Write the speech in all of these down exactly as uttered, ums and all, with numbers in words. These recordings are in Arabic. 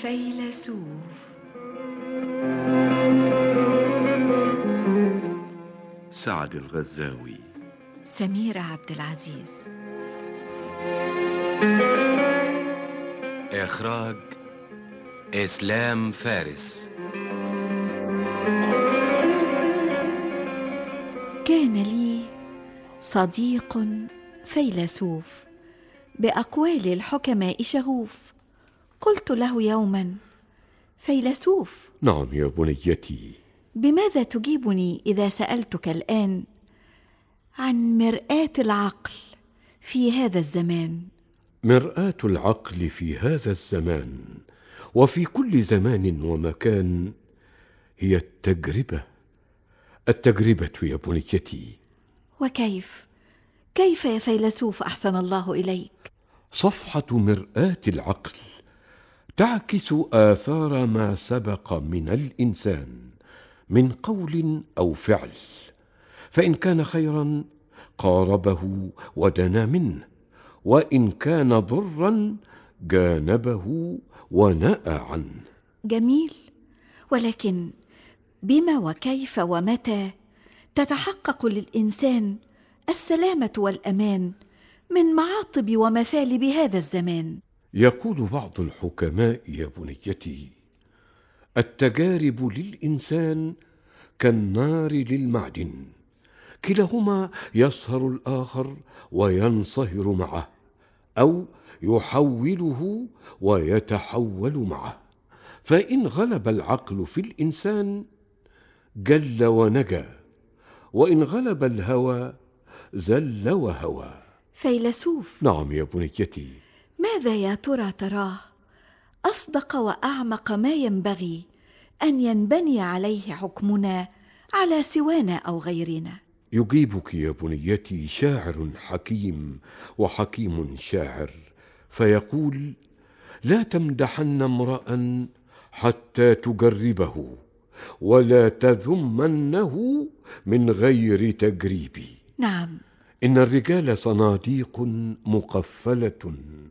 فيلسوف. سعد الغزاوي. سميرة عبد العزيز. إخراج إسلام فارس. كان لي صديق فيلسوف بأقوال الحكماء شغوف. قلت له يوما: فيلسوف. نعم يا بنيتي. بماذا تجيبني إذا سألتك الآن عن مرآة العقل في هذا الزمان؟ مرآة العقل في هذا الزمان وفي كل زمان ومكان هي التجربة. التجربة يا بنيتي. وكيف؟ كيف يا فيلسوف أحسن الله إليك؟ صفحة مرآة العقل تعكس آثار ما سبق من الإنسان من قول أو فعل، فإن كان خيرا قاربه ودنا منه، وإن كان ضرا جانبه ونأى عنه. جميل، ولكن بما وكيف ومتى تتحقق للإنسان السلامة والأمان من معاطب ومثالب هذا الزمان؟ يقول بعض الحكماء يا بنيتي: التجارب للإنسان كالنار للمعدن، كلاهما يصهر الآخر وينصهر معه، أو يحوله ويتحول معه. فإن غلب العقل في الإنسان جل ونجا، وإن غلب الهوى زل وهوى. فيلسوف. نعم يا بنيتي. ماذا يا ترى تراه أصدق وأعمق ما ينبغي أن ينبني عليه حكمنا على سوانا أو غيرنا؟ يجيبك يا بنيتي شاعر حكيم وحكيم شاعر، فيقول: لا تمدحن امرأ حتى تجربه، ولا تذمنه من غير تجريب. نعم. إن الرجال صناديق مقفلة،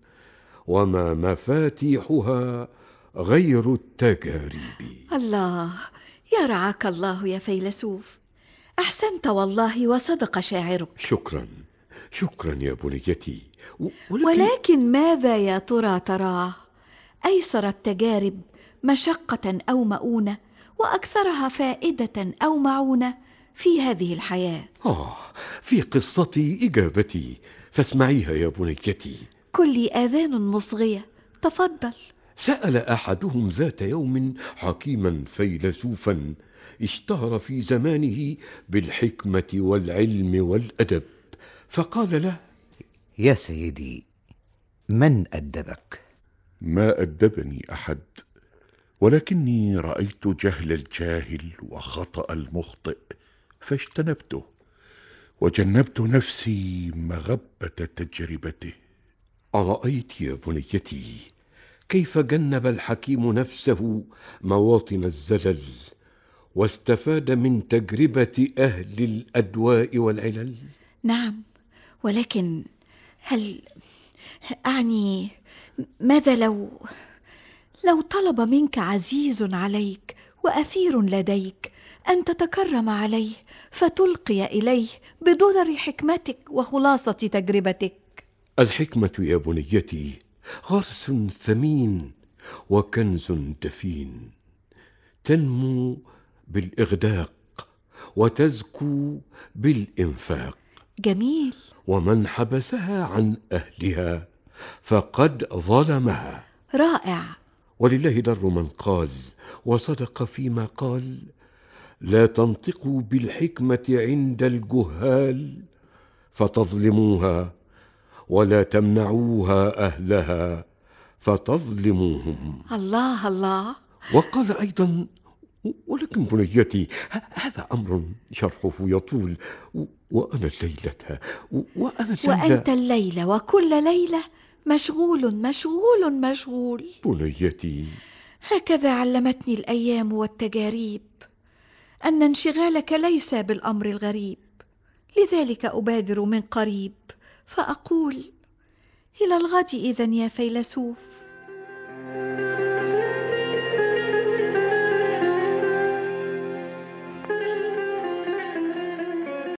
وما مفاتيحها غير التجارب. الله يرعاك الله يا فيلسوف، أحسنت والله وصدق شاعرك. شكرا شكرا يا بنيتي. ولكن, ولكن ماذا يا ترى تراه أيسر التجارب مشقة أو مؤونة، وأكثرها فائدة أو معونة في هذه الحياة؟ آه في قصتي إجابتي، فاسمعيها يا بنيتي. كل آذان مصغية، تفضل. سأل أحدهم ذات يوم حكيما فيلسوفا اشتهر في زمانه بالحكمة والعلم والأدب، فقال له: يا سيدي، من أدبك؟ ما أدبني أحد، ولكني رأيت جهل الجاهل وخطأ المخطئ فاجتنبته، وجنبت نفسي مغبة تجربته. أرأيت يا بنيتي كيف جنب الحكيم نفسه مواطن الزلل، واستفاد من تجربة أهل الأدواء والعلل؟ نعم، ولكن هل أعني ماذا لو لو طلب منك عزيز عليك وأثير لديك أن تتكرم عليه فتلقي إليه بدرر حكمتك وخلاصة تجربتك؟ الحكمة يا بنيتي غرس ثمين وكنز دفين، تنمو بالإغداق وتزكو بالإنفاق. جميل. ومن حبسها عن أهلها فقد ظلمها. رائع. ولله در من قال وصدق فيما قال: لا تنطقوا بالحكمة عند الجهال فتظلموها، ولا تمنعوها أهلها فتظلموهم. الله الله. وقال أيضا: ولكن بنيتي هذا أمر شرحه يطول، وأنا الليلة وأنا الليلة وأنت الليلة وكل ليلة مشغول مشغول مشغول. بنيتي، هكذا علمتني الأيام والتجارب أن انشغالك ليس بالأمر الغريب، لذلك أبادر من قريب فأقول: إلى الغد إذن يا فيلسوف.